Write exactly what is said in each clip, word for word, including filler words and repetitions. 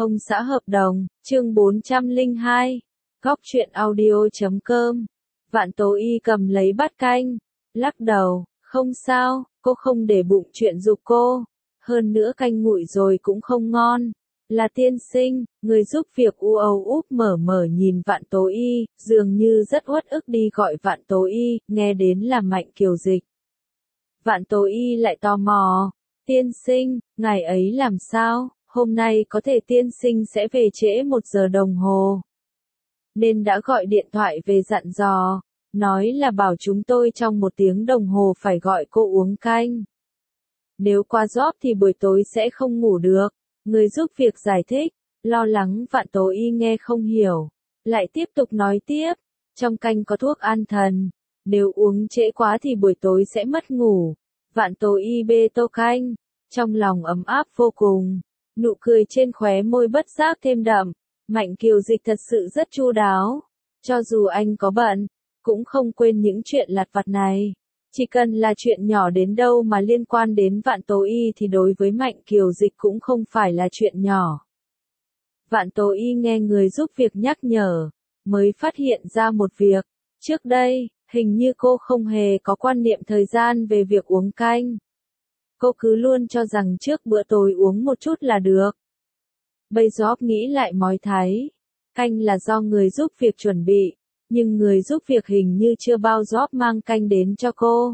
Ông xã hợp đồng, chương bốn trăm lẻ hai, góc truyện audio chấm com. Vạn Tố Y cầm lấy bát canh, lắc đầu, không sao, cô không để bụng chuyện giục cô. Hơn nữa canh nguội rồi cũng không ngon. Là tiên sinh, người giúp việc u âu úp mở mở nhìn Vạn Tố Y, dường như rất uất ức đi gọi Vạn Tố Y, nghe đến là Mạnh Kiều Dịch. Vạn Tố Y lại tò mò, tiên sinh, ngày ấy làm sao, hôm nay có thể tiên sinh sẽ về trễ một giờ đồng hồ. Nên đã gọi điện thoại về dặn dò, nói là bảo chúng tôi trong một tiếng đồng hồ phải gọi cô uống canh. Nếu qua job thì buổi tối sẽ không ngủ được. Người giúp việc giải thích, lo lắng Vạn Tố Y nghe không hiểu, lại tiếp tục nói tiếp, trong canh có thuốc an thần, nếu uống trễ quá thì buổi tối sẽ mất ngủ. Vạn Tố Y bê tô canh, trong lòng ấm áp vô cùng, nụ cười trên khóe môi bất giác thêm đậm. Mạnh Kiều Dịch thật sự rất chu đáo, cho dù anh có bận, cũng không quên những chuyện lặt vặt này. Chỉ cần là chuyện nhỏ đến đâu mà liên quan đến Vạn Tố Y thì đối với Mạnh Kiều Dịch cũng không phải là chuyện nhỏ. Vạn Tố Y nghe người giúp việc nhắc nhở, mới phát hiện ra một việc. Trước đây, hình như cô không hề có quan niệm thời gian về việc uống canh. Cô cứ luôn cho rằng trước bữa tối uống một chút là được. Bây giờ nghĩ lại mới thấy, canh là do người giúp việc chuẩn bị. Nhưng người giúp việc hình như chưa bao giờ mang canh đến cho cô.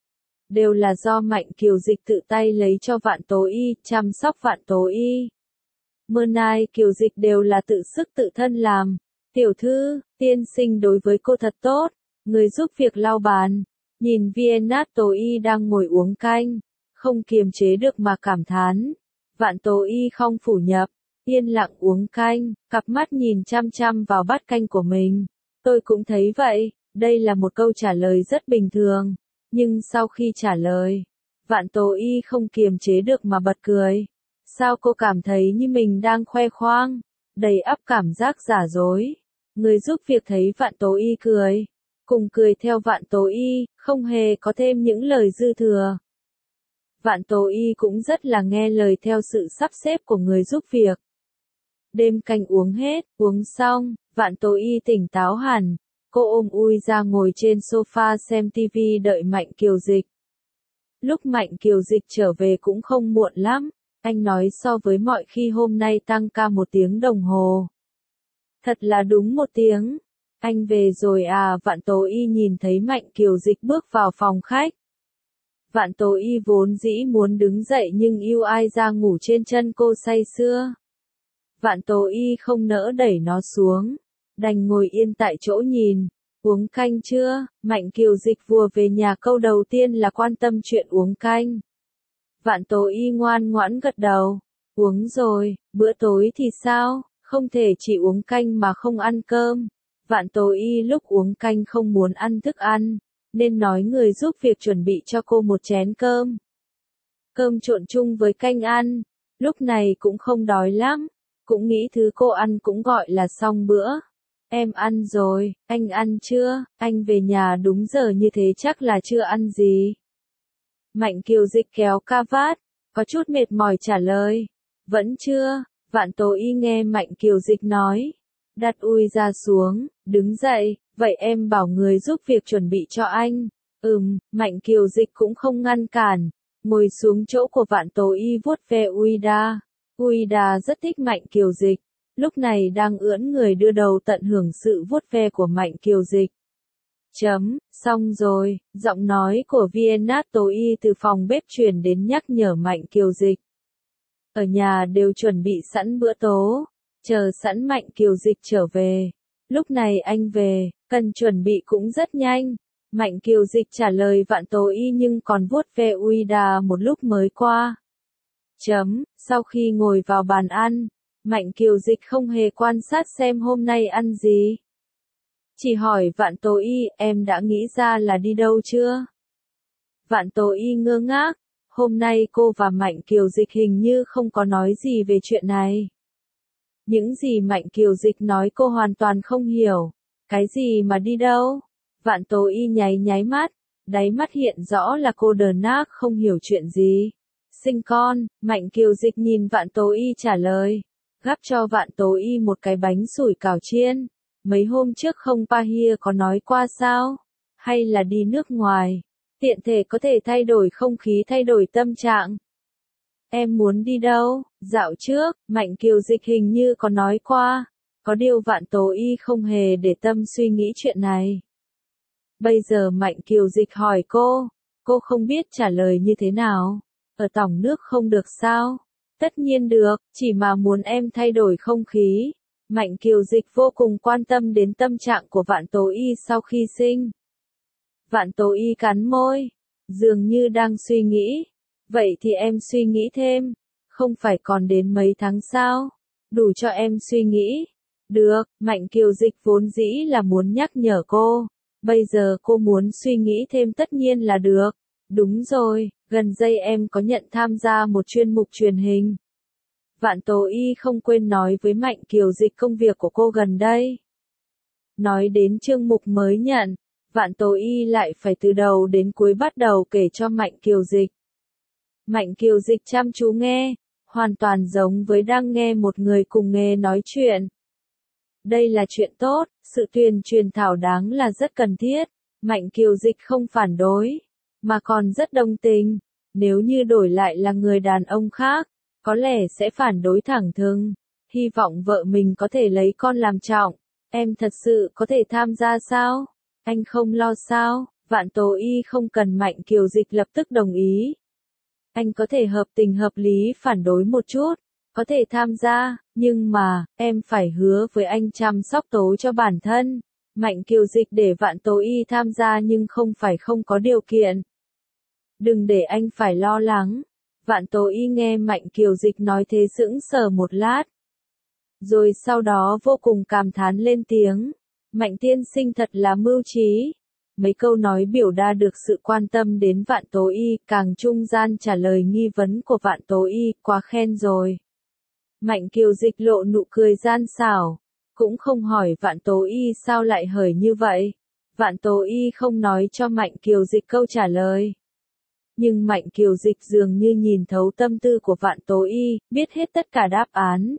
Đều là do Mạnh Kiều Dịch tự tay lấy cho Vạn Tố Y, chăm sóc Vạn Tố Y. Mơ nay Kiều Dịch đều là tự sức tự thân làm. Tiểu thư, tiên sinh đối với cô thật tốt. Người giúp việc lau bàn, nhìn Vienna Tố Y đang ngồi uống canh, không kiềm chế được mà cảm thán. Vạn Tố Y không phủ nhập, yên lặng uống canh, cặp mắt nhìn chăm chăm vào bát canh của mình. Tôi cũng thấy vậy, đây là một câu trả lời rất bình thường, nhưng sau khi trả lời, Vạn Tố Y không kiềm chế được mà bật cười. Sao cô cảm thấy như mình đang khoe khoang, đầy ắp cảm giác giả dối. Người giúp việc thấy Vạn Tố Y cười, cùng cười theo Vạn Tố Y, không hề có thêm những lời dư thừa. Vạn Tố Y cũng rất là nghe lời theo sự sắp xếp của người giúp việc. Đêm canh uống hết, uống xong, Vạn Tố Y tỉnh táo hẳn, cô ôm ui ra ngồi trên sofa xem tivi đợi Mạnh Kiều Dịch. Lúc Mạnh Kiều Dịch trở về cũng không muộn lắm, anh nói so với mọi khi hôm nay tăng ca một tiếng đồng hồ. Thật là đúng một tiếng, anh về rồi à? Vạn Tố Y nhìn thấy Mạnh Kiều Dịch bước vào phòng khách. Vạn Tố Y vốn dĩ muốn đứng dậy nhưng yêu ai ra ngủ trên chân cô say sưa. Vạn Tố Y không nỡ đẩy nó xuống, đành ngồi yên tại chỗ nhìn. Uống canh chưa? Mạnh Kiều Dịch vừa về nhà câu đầu tiên là quan tâm chuyện uống canh. Vạn Tố Y ngoan ngoãn gật đầu. Uống rồi, bữa tối thì sao? Không thể chỉ uống canh mà không ăn cơm. Vạn Tố Y lúc uống canh không muốn ăn thức ăn, nên nói người giúp việc chuẩn bị cho cô một chén cơm. Cơm trộn chung với canh ăn, lúc này cũng không đói lắm. Cũng nghĩ thứ cô ăn cũng gọi là xong bữa. Em ăn rồi, anh ăn chưa? Anh về nhà đúng giờ như thế chắc là chưa ăn gì. Mạnh Kiều Dịch kéo ca vát, có chút mệt mỏi trả lời. Vẫn chưa. Vạn Tố Y nghe Mạnh Kiều Dịch nói, đặt ui ra xuống, đứng dậy, vậy em bảo người giúp việc chuẩn bị cho anh. Ừm, Mạnh Kiều Dịch cũng không ngăn cản, ngồi xuống chỗ của Vạn Tố Y vuốt ve Uida. Uida rất thích Mạnh Kiều Dịch, lúc này đang ưỡn người đưa đầu tận hưởng sự vuốt ve của Mạnh Kiều Dịch. Chấm, xong rồi, giọng nói của Vienna Tố Y từ phòng bếp truyền đến nhắc nhở Mạnh Kiều Dịch. Ở nhà đều chuẩn bị sẵn bữa tố, chờ sẵn Mạnh Kiều Dịch trở về. Lúc này anh về, cần chuẩn bị cũng rất nhanh. Mạnh Kiều Dịch trả lời Vạn Tố Y nhưng còn vuốt ve Uida một lúc mới qua. Chấm, sau khi ngồi vào bàn ăn, Mạnh Kiều Dịch không hề quan sát xem hôm nay ăn gì. Chỉ hỏi Vạn Tố Y, em đã nghĩ ra là đi đâu chưa? Vạn Tố Y ngơ ngác, hôm nay cô và Mạnh Kiều Dịch hình như không có nói gì về chuyện này. Những gì Mạnh Kiều Dịch nói cô hoàn toàn không hiểu. Cái gì mà đi đâu? Vạn Tố Y nháy nháy mắt, đáy mắt hiện rõ là cô đờ nác không hiểu chuyện gì. Sinh con, Mạnh Kiều Dịch nhìn Vạn Tố Y trả lời. gắp cho Vạn Tố Y một cái bánh sủi cảo chiên. Mấy hôm trước không Pahia có nói qua sao? Hay là đi nước ngoài? Tiện thể có thể thay đổi không khí, thay đổi tâm trạng. Em muốn đi đâu? Dạo trước, Mạnh Kiều Dịch hình như có nói qua. Có điều Vạn Tố Y không hề để tâm suy nghĩ chuyện này. Bây giờ Mạnh Kiều Dịch hỏi cô, cô không biết trả lời như thế nào. Ở tòng nước không được sao? Tất nhiên được, chỉ mà muốn em thay đổi không khí. Mạnh Kiều Dịch vô cùng quan tâm đến tâm trạng của Vạn Tố Y sau khi sinh. Vạn Tố Y cắn môi, dường như đang suy nghĩ. Vậy thì em suy nghĩ thêm, không phải còn đến mấy tháng sao? Đủ cho em suy nghĩ. Được, Mạnh Kiều Dịch vốn dĩ là muốn nhắc nhở cô. Bây giờ cô muốn suy nghĩ thêm tất nhiên là được. Đúng rồi, gần đây em có nhận tham gia một chuyên mục truyền hình. Vạn Tố Y không quên nói với Mạnh Kiều Dịch công việc của cô gần đây. Nói đến chương mục mới nhận, Vạn Tố Y lại phải từ đầu đến cuối bắt đầu kể cho Mạnh Kiều Dịch. Mạnh Kiều Dịch chăm chú nghe, hoàn toàn giống với đang nghe một người cùng nghề nói chuyện. Đây là chuyện tốt, sự tuyên truyền thảo đáng là rất cần thiết. Mạnh Kiều Dịch không phản đối, mà còn rất đồng tình. Nếu như đổi lại là người đàn ông khác, có lẽ sẽ phản đối thẳng thừng. Hy vọng vợ mình có thể lấy con làm trọng. Em thật sự có thể tham gia sao? Anh không lo sao? Vạn Tố Y không cần Mạnh Kiều Dịch lập tức đồng ý. Anh có thể hợp tình hợp lý phản đối một chút. Có thể tham gia, nhưng mà, em phải hứa với anh chăm sóc tố cho bản thân. Mạnh Kiều Dịch để Vạn Tố Y tham gia nhưng không phải không có điều kiện. Đừng để anh phải lo lắng. Vạn Tố Y nghe Mạnh Kiều Dịch nói thế sững sờ một lát. Rồi sau đó vô cùng cảm thán lên tiếng. Mạnh tiên sinh thật là mưu trí. Mấy câu nói biểu đạt được sự quan tâm đến Vạn Tố Y, càng trung gian trả lời nghi vấn của Vạn Tố Y, quá khen rồi. Mạnh Kiều Dịch lộ nụ cười gian xảo, cũng không hỏi Vạn Tố Y sao lại hởi như vậy. Vạn Tố Y không nói cho Mạnh Kiều Dịch câu trả lời. Nhưng Mạnh Kiều Dịch dường như nhìn thấu tâm tư của Vạn Tố Y, biết hết tất cả đáp án.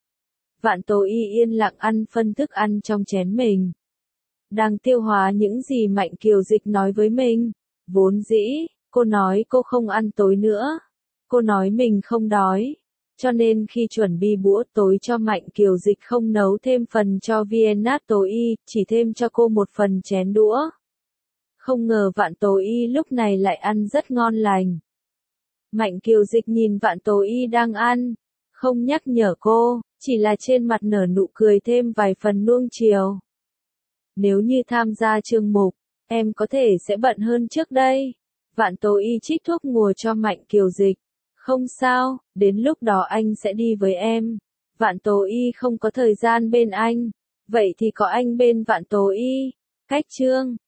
Vạn Tố Y yên lặng ăn phân thức ăn trong chén mình. Đang tiêu hóa những gì Mạnh Kiều Dịch nói với mình. Vốn dĩ, cô nói cô không ăn tối nữa. Cô nói mình không đói. Cho nên khi chuẩn bị bữa tối cho Mạnh Kiều Dịch không nấu thêm phần cho Vienna Tố Y, chỉ thêm cho cô một phần chén đũa. Không ngờ Vạn Tố Y lúc này lại ăn rất ngon lành. Mạnh Kiều Dịch nhìn Vạn Tố Y đang ăn, không nhắc nhở cô, chỉ là trên mặt nở nụ cười thêm vài phần nuông chiều. Nếu như tham gia chương mục, em có thể sẽ bận hơn trước đây. Vạn Tố Y trích thuốc ngùa cho Mạnh Kiều Dịch. Không sao, đến lúc đó anh sẽ đi với em. Vạn Tố Y không có thời gian bên anh. Vậy thì có anh bên Vạn Tố Y. Cách chương